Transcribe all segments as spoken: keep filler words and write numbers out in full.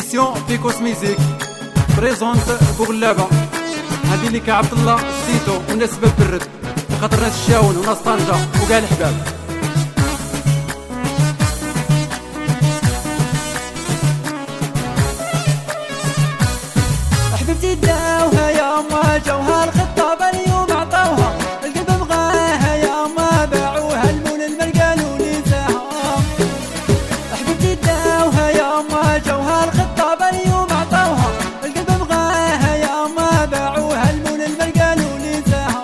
émission Picos Music بريزونت فوق اللعبة هذه اللي كعبد الله سيتو وناس باب الرد خاطر ناس الشاون وناس طنجة وكاع الحباب. حبيبتي داوها يا ما جوها الخطابة اليوم عطوها القلب بغاها يا ما باعوها المول المرقالوا نساها. حبيبتي داوها يا ما جوها الخطابة اليوم عطوها القلب بغاها يا ما باعوها المول المرقالوا نساها.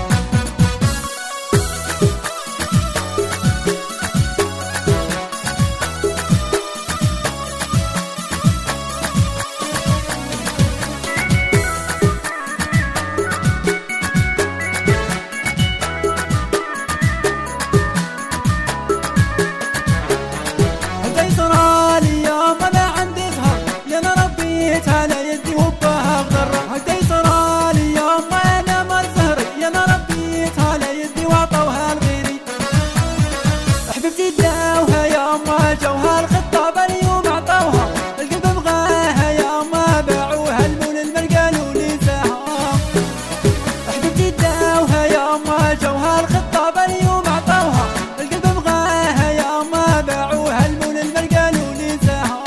على يدي وبها بضرة هدي صرا لي يوم انا ما زهري يا انا ربيت على يدي وعطوها لغيري. حبيبتي داوها يا ما جوها الخطابة اليوم عطوها القلب بغاها يا ما باعوها المول المرقالوا نساها. حبيبتي داوها يا ما جوها الخطابة اليوم عطوها القلب بغاها يا ما باعوها المول المرقالوا نساها.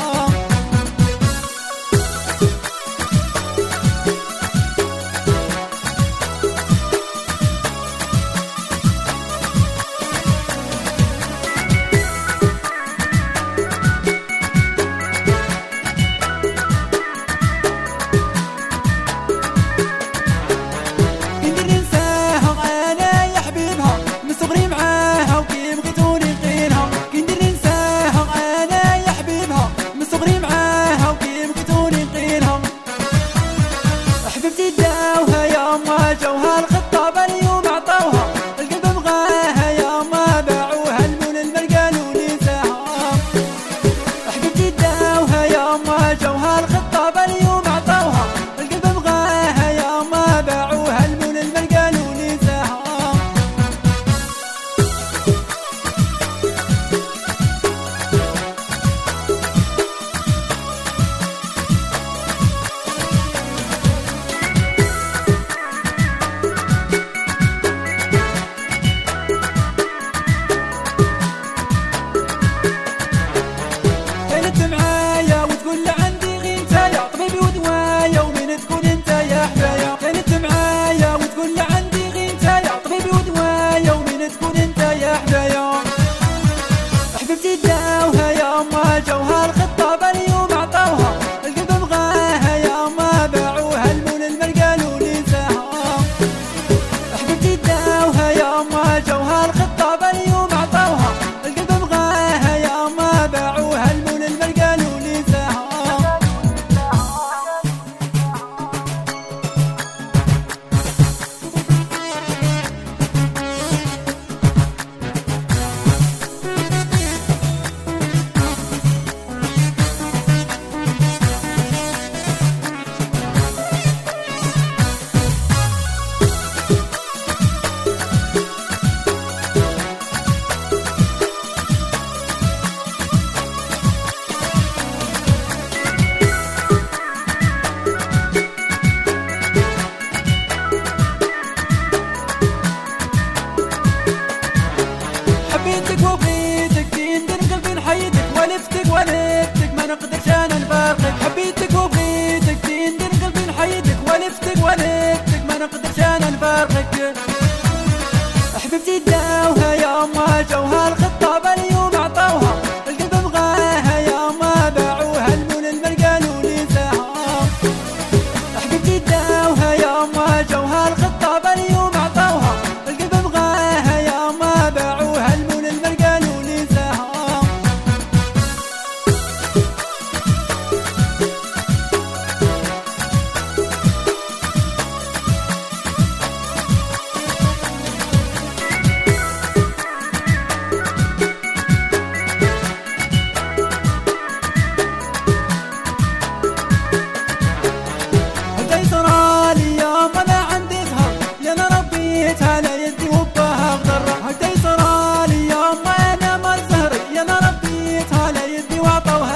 داوها يا ما جوها الخطابة اليوم عطوها القلب بغاها يا ما باعوها المول المرقالوا نساها. حبيبتي داوها يا ما جوها الخطابة اليوم عطوها القلب بغاها يا ما باعوها المول المرقالوا نساها. معايا وتقول لي عندي غينتايا طبيبي ودوايا ومين تكون انت يا حبايا. كانت معايا وتقول لي عندي غينتايا طبيبي ودوايا ومين تكون انت يا حبايا. حبيبتي داوها يا ما جوها الخطابة اليوم عطوها القلب بغاها يا ما باعوها المول المرقالوا نساها. حبيبتي داوها يا ما جوها الخطابة اليوم عطوها القلب بغاها يا ما باعوها المول المرقالوا نساها. حبيتك وبغيتك تندر قلبي نحيدك ولفتك ولفتك ما نقدرش انا نفارقك. حبيتك وبغيتك تندر قلبي نحيدك ولفتك ولفتك ما نقدرش انا نفارقك. حبيبتي داوها يا ما جوها الخطابة اليوم عطوها القلب بغاها يا ما باعوها المول المرقالوا نساها. حبيبتي داوها يا ما جوها الخطابة اليوم عطوها القلب بغاها يا ما باعوها المول المرقالوا نساها. هدي صرا لي يا ما لا عندي ظهر يا انا ربيت على يدي وبها بضرة. هدي صرا لي يا ما انا ما زهري يا انا ربيت على يدي وعطوها